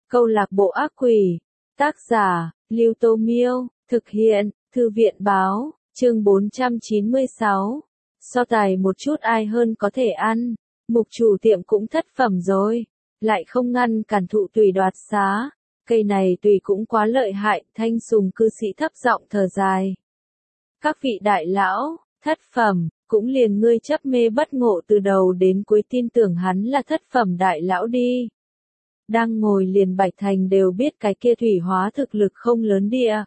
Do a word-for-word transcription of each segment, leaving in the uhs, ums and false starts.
Câu lạc bộ ác quỷ. Tác giả, Lưu Tô Miêu. Thực hiện, Thư viện Báo. Chương bốn trăm chín mươi sáu. So tài một chút ai hơn có thể ăn. Mục chủ tiệm cũng thất phẩm rồi. Lại không ngăn cản thụ tùy đoạt xá. Cây này tùy cũng quá lợi hại. Thanh Sùng cư sĩ thấp giọng thở dài. Các vị đại lão, thất phẩm, cũng liền ngươi chấp mê bất ngộ từ đầu đến cuối tin tưởng hắn là thất phẩm đại lão đi. Đang ngồi liền Bạch Thành đều biết cái kia thủy hóa thực lực không lớn địa.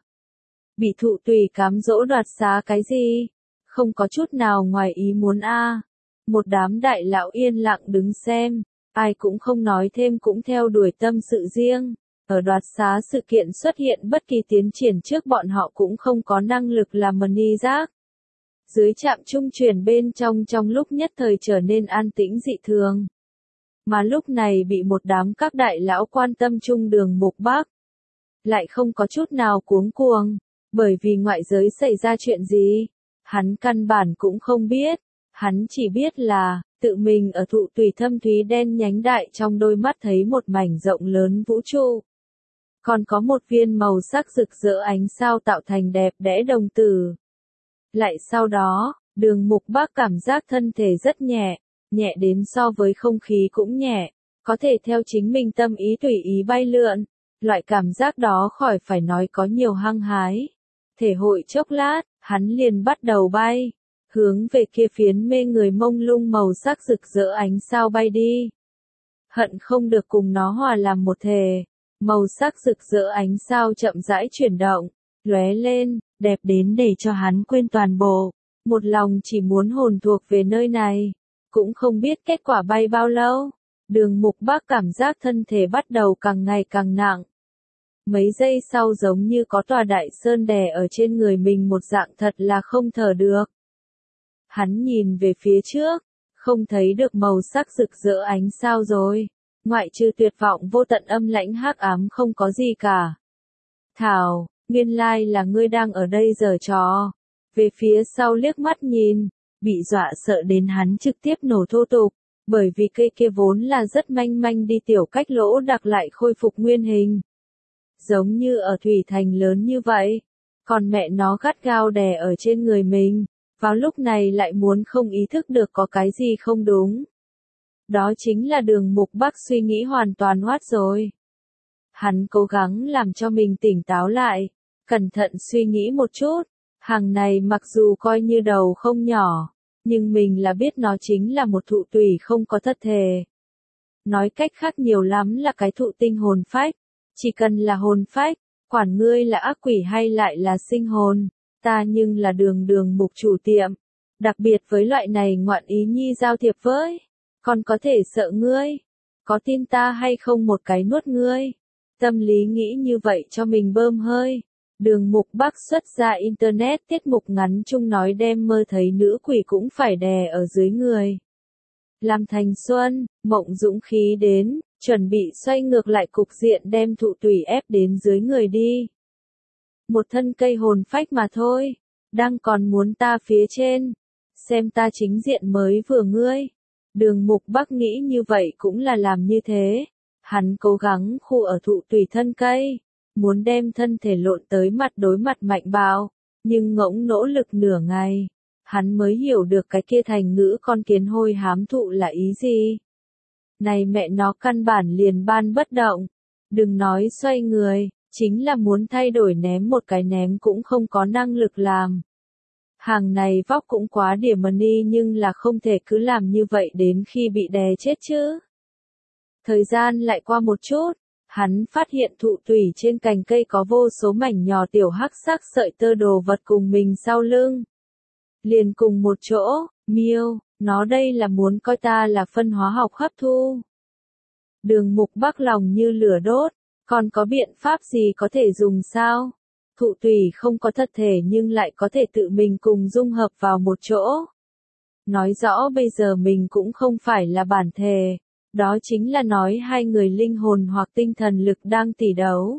Bị thụ tùy cám dỗ đoạt xá cái gì? Không có chút nào ngoài ý muốn a. Một đám đại lão yên lặng đứng xem, ai cũng không nói thêm cũng theo đuổi tâm sự riêng. Ở đoạt xá sự kiện xuất hiện bất kỳ tiến triển trước bọn họ cũng không có năng lực làm money giác. Dưới trạm trung chuyển bên trong trong lúc nhất thời trở nên an tĩnh dị thường. Mà lúc này bị một đám các đại lão quan tâm chung Đường Mục Bác. Lại không có chút nào cuống cuồng, bởi vì ngoại giới xảy ra chuyện gì, hắn căn bản cũng không biết. Hắn chỉ biết là, tự mình ở thụ tùy thâm thúy đen nhánh đại trong đôi mắt thấy một mảnh rộng lớn vũ trụ. Còn có một viên màu sắc rực rỡ ánh sao tạo thành đẹp đẽ đồng tử. Lại sau đó, Đường Mục Bác cảm giác thân thể rất nhẹ, nhẹ đến so với không khí cũng nhẹ, có thể theo chính mình tâm ý tùy ý bay lượn. Loại cảm giác đó khỏi phải nói có nhiều hăng hái. Thể hội chốc lát, hắn liền bắt đầu bay, hướng về kia phiến mê người mông lung màu sắc rực rỡ ánh sao bay đi. Hận không được cùng nó hòa làm một thể. Màu sắc rực rỡ ánh sao chậm rãi chuyển động, lóe lên, đẹp đến để cho hắn quên toàn bộ. Một lòng chỉ muốn hồn thuộc về nơi này. Cũng không biết kết quả bay bao lâu. Đường Mục Bác cảm giác thân thể bắt đầu càng ngày càng nặng. Mấy giây sau giống như có tòa đại sơn đè ở trên người mình một dạng thật là không thở được. Hắn nhìn về phía trước, không thấy được màu sắc rực rỡ ánh sao rồi. Ngoại trừ tuyệt vọng vô tận âm lãnh hắc ám không có gì cả. Thảo, nguyên lai là ngươi đang ở đây giở trò. Về phía sau liếc mắt nhìn, bị dọa sợ đến hắn trực tiếp nổ thô tục, bởi vì cây kia vốn là rất manh manh đi tiểu cách lỗ đặc lại khôi phục nguyên hình. Giống như ở thủy thành lớn như vậy, còn mẹ nó gắt gao đè ở trên người mình, vào lúc này lại muốn không ý thức được có cái gì không đúng. Đó chính là Đường Mục Bác suy nghĩ hoàn toàn hoát rồi. Hắn cố gắng làm cho mình tỉnh táo lại, cẩn thận suy nghĩ một chút, hàng này mặc dù coi như đầu không nhỏ, nhưng mình là biết nó chính là một thụ tùy không có thất thể. Nói cách khác nhiều lắm là cái thụ tinh hồn phách, chỉ cần là hồn phách, quản ngươi là ác quỷ hay lại là sinh hồn, ta nhưng là Đường Đường Mục chủ tiệm, đặc biệt với loại này ngoạn ý nhi giao thiệp với. Còn có thể sợ ngươi, có tin ta hay không một cái nuốt ngươi. Tâm lý nghĩ như vậy cho mình bơm hơi. Đường Mục Bác xuất ra internet tiết mục ngắn chung nói đem mơ thấy nữ quỷ cũng phải đè ở dưới người. Làm thành xuân, mộng dũng khí đến, chuẩn bị xoay ngược lại cục diện đem thụ tùy ép đến dưới người đi. Một thân cây hồn phách mà thôi, đang còn muốn ta phía trên, xem ta chính diện mới vừa ngươi. Đường Mục Bác nghĩ như vậy cũng là làm như thế. Hắn cố gắng khu ở thụ tùy thân cây, muốn đem thân thể lộn tới mặt đối mặt mạnh bạo, nhưng ngỗng nỗ lực nửa ngày, hắn mới hiểu được cái kia thành ngữ con kiến hôi hám thụ là ý gì. Này mẹ nó căn bản liền ban bất động, đừng nói xoay người, chính là muốn thay đổi ném một cái ném cũng không có năng lực làm. Hàng này vóc cũng quá điểm money nhưng là không thể cứ làm như vậy đến khi bị đè chết chứ. Thời gian lại qua một chút, hắn phát hiện thụ tùy trên cành cây có vô số mảnh nhỏ tiểu hắc sắc sợi tơ đồ vật cùng mình sau lưng. Liền cùng một chỗ, miêu, nó đây là muốn coi ta là phân hóa học hấp thu. Đường Mục Bác lòng như lửa đốt, còn có biện pháp gì có thể dùng sao? Thụ tùy không có thật thể nhưng lại có thể tự mình cùng dung hợp vào một chỗ. Nói rõ bây giờ mình cũng không phải là bản thể, đó chính là nói hai người linh hồn hoặc tinh thần lực đang tỉ đấu.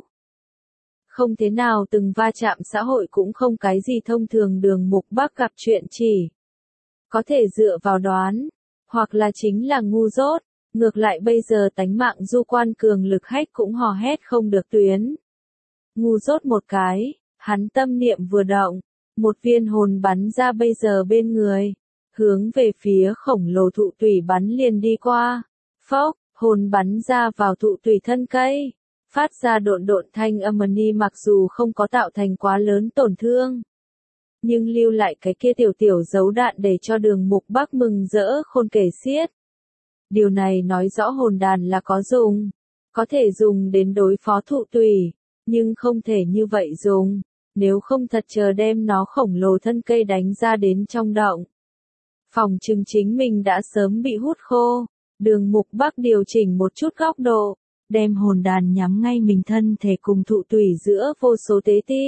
Không thế nào từng va chạm xã hội cũng không cái gì thông thường. Đường Mục Bác gặp chuyện chỉ có thể dựa vào đoán, hoặc là chính là ngu dốt, Ngược lại bây giờ tánh mạng du quan cường lực hách cũng hò hét không được tuyến. Ngu dốt một cái, hắn tâm niệm vừa động, một viên hồn bắn ra bây giờ bên người, hướng về phía khổng lồ thụ tủy bắn liền đi qua. Phốc, hồn bắn ra vào thụ tủy thân cây, phát ra độn độn thanh âm ni mặc dù không có tạo thành quá lớn tổn thương. Nhưng lưu lại cái kia tiểu tiểu dấu đạn để cho Đường Mục Bắc mừng rỡ khôn kể xiết. Điều này nói rõ hồn đàn là có dùng, có thể dùng đến đối phó thụ tủy, nhưng không thể như vậy dùng, nếu không thật chờ đem nó khổng lồ thân cây đánh ra đến trong động. Phòng chừng chính mình đã sớm bị hút khô, Đường Mục Bắc điều chỉnh một chút góc độ, đem hồn đàn nhắm ngay mình thân thể cùng thụ tủy giữa vô số tế ti.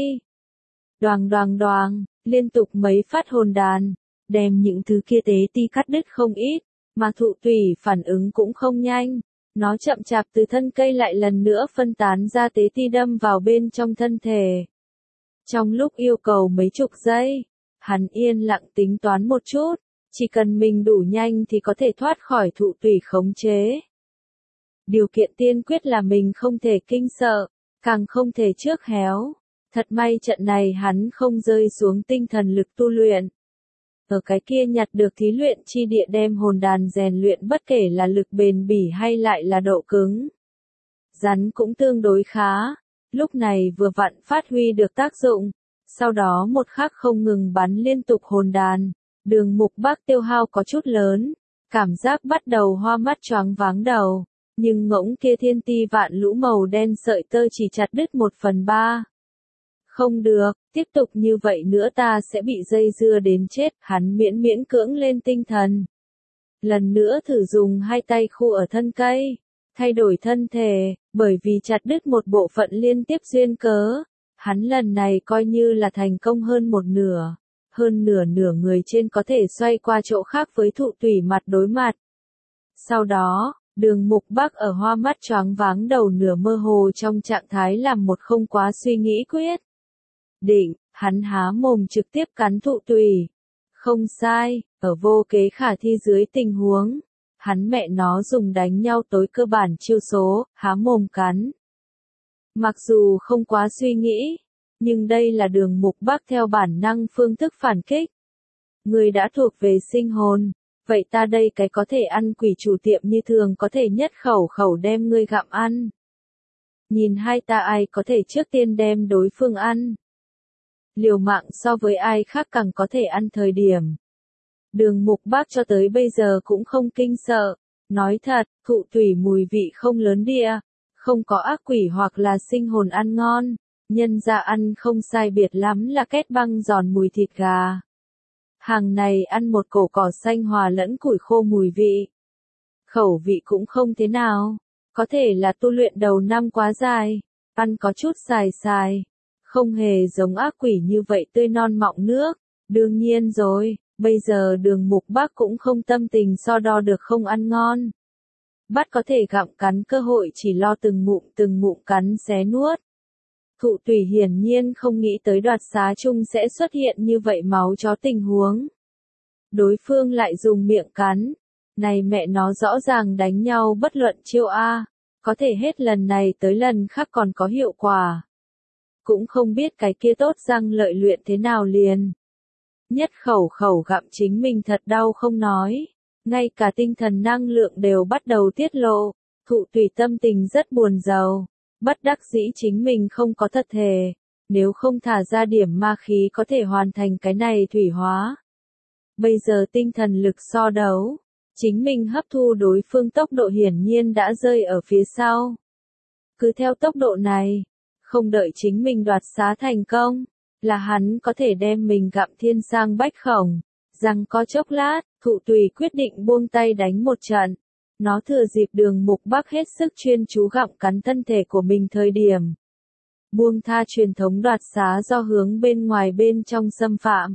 Đoàng đoàng đoàng, liên tục mấy phát hồn đàn, đem những thứ kia tế ti cắt đứt không ít, mà thụ tủy phản ứng cũng không nhanh. Nó chậm chạp từ thân cây lại lần nữa phân tán ra tế ti đâm vào bên trong thân thể. Trong lúc yêu cầu mấy chục giây, hắn yên lặng tính toán một chút, chỉ cần mình đủ nhanh thì có thể thoát khỏi thụ tủy khống chế. Điều kiện tiên quyết là mình không thể kinh sợ, càng không thể trước héo. Thật may trận này hắn không rơi xuống tinh thần lực tu luyện. Ở cái kia nhặt được thí luyện chi địa đem hồn đàn rèn luyện bất kể là lực bền bỉ hay lại là độ cứng. Rắn cũng tương đối khá, lúc này vừa vặn phát huy được tác dụng, sau đó một khắc không ngừng bắn liên tục hồn đàn, Đường Mục Bắc tiêu hao có chút lớn, cảm giác bắt đầu hoa mắt choáng váng đầu, nhưng ngỗng kia thiên ti vạn lũ màu đen sợi tơ chỉ chặt đứt một phần ba. Không được, tiếp tục như vậy nữa ta sẽ bị dây dưa đến chết, hắn miễn miễn cưỡng lên tinh thần. Lần nữa thử dùng hai tay khu ở thân cây, thay đổi thân thể, bởi vì chặt đứt một bộ phận liên tiếp duyên cớ, hắn lần này coi như là thành công hơn một nửa, hơn nửa nửa người trên có thể xoay qua chỗ khác với thụ tủy mặt đối mặt. Sau đó, Đường Mục Bắc ở hoa mắt choáng váng đầu nửa mơ hồ trong trạng thái làm một không quá suy nghĩ quyết. Định, hắn há mồm trực tiếp cắn thụ tủy. Không sai, ở vô kế khả thi dưới tình huống, hắn mẹ nó dùng đánh nhau tối cơ bản chiêu số, há mồm cắn. Mặc dù không quá suy nghĩ, nhưng đây là Đường Mục Bắc theo bản năng phương thức phản kích. Người đã thuộc về sinh hồn, vậy ta đây cái có thể ăn quỷ chủ tiệm như thường có thể nhất khẩu khẩu đem ngươi gặm ăn. Nhìn hai ta ai có thể trước tiên đem đối phương ăn. Liều mạng so với ai khác càng có thể ăn thời điểm. Đường Mục Bắc cho tới bây giờ cũng không kinh sợ. Nói thật, thụ tủy mùi vị không lớn địa, không có ác quỷ hoặc là sinh hồn ăn ngon. Nhân ra ăn không sai biệt lắm là kết băng giòn mùi thịt gà. Hàng này ăn một cổ cỏ xanh hòa lẫn củi khô mùi vị. Khẩu vị cũng không thế nào. Có thể là tu luyện đầu năm quá dài, ăn có chút xài xài. Không hề giống ác quỷ như vậy tươi non mọng nước. Đương nhiên rồi, bây giờ Đường Mục Bắc cũng không tâm tình so đo được không ăn ngon. Bắt có thể gặm cắn cơ hội chỉ lo từng ngụm từng ngụm cắn xé nuốt. Thụ tủy hiển nhiên không nghĩ tới đoạt xá chung sẽ xuất hiện như vậy máu chó tình huống. Đối phương lại dùng miệng cắn. Này mẹ nó rõ ràng đánh nhau bất luận chiêu A, có thể hết lần này tới lần khác còn có hiệu quả. Cũng không biết cái kia tốt răng lợi luyện thế nào liền. Nhất khẩu khẩu gặm chính mình thật đau không nói. Ngay cả tinh thần năng lượng đều bắt đầu tiết lộ. Thụ tủy tâm tình rất buồn rầu. Bất đắc dĩ chính mình không có thật thể. Nếu không thả ra điểm ma khí có thể hoàn thành cái này thủy hóa. Bây giờ tinh thần lực so đấu. Chính mình hấp thu đối phương tốc độ hiển nhiên đã rơi ở phía sau. Cứ theo tốc độ này. Không đợi chính mình đoạt xá thành công, là hắn có thể đem mình gặm thiên sang bách khổng. Rằng có chốc lát, thụ tùy quyết định buông tay đánh một trận. Nó thừa dịp Đường Mục Bắc hết sức chuyên chú gặm cắn thân thể của mình thời điểm. Buông tha truyền thống đoạt xá do hướng bên ngoài bên trong xâm phạm.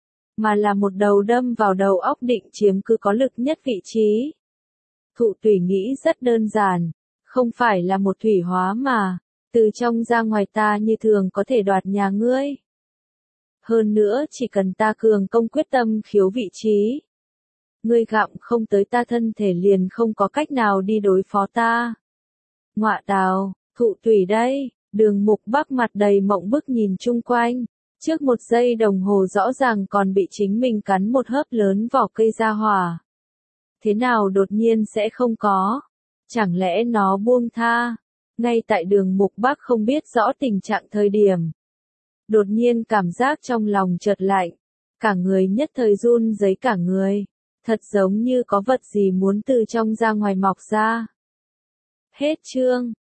Mà là một đầu đâm vào đầu óc định chiếm cứ có lực nhất vị trí. Thụ tùy nghĩ rất đơn giản, không phải là một thủy hóa mà. Từ trong ra ngoài ta như thường có thể đoạt nhà ngươi. Hơn nữa chỉ cần ta cường công quyết tâm khiếu vị trí. Ngươi gặm không tới ta thân thể liền không có cách nào đi đối phó ta. Ngọa tào, thụ tủy đây, Đường Mục Bắc mặt đầy mộng bức nhìn chung quanh. Trước một giây đồng hồ rõ ràng còn bị chính mình cắn một hớp lớn vỏ cây ra hỏa. Thế nào đột nhiên sẽ không có? Chẳng lẽ nó buông tha? Ngay tại Đường Mục Bắc không biết rõ tình trạng thời điểm. Đột nhiên cảm giác trong lòng chợt lạnh. Cả người nhất thời run rẩy cả người. Thật giống như có vật gì muốn từ trong ra ngoài mọc ra. Hết chương.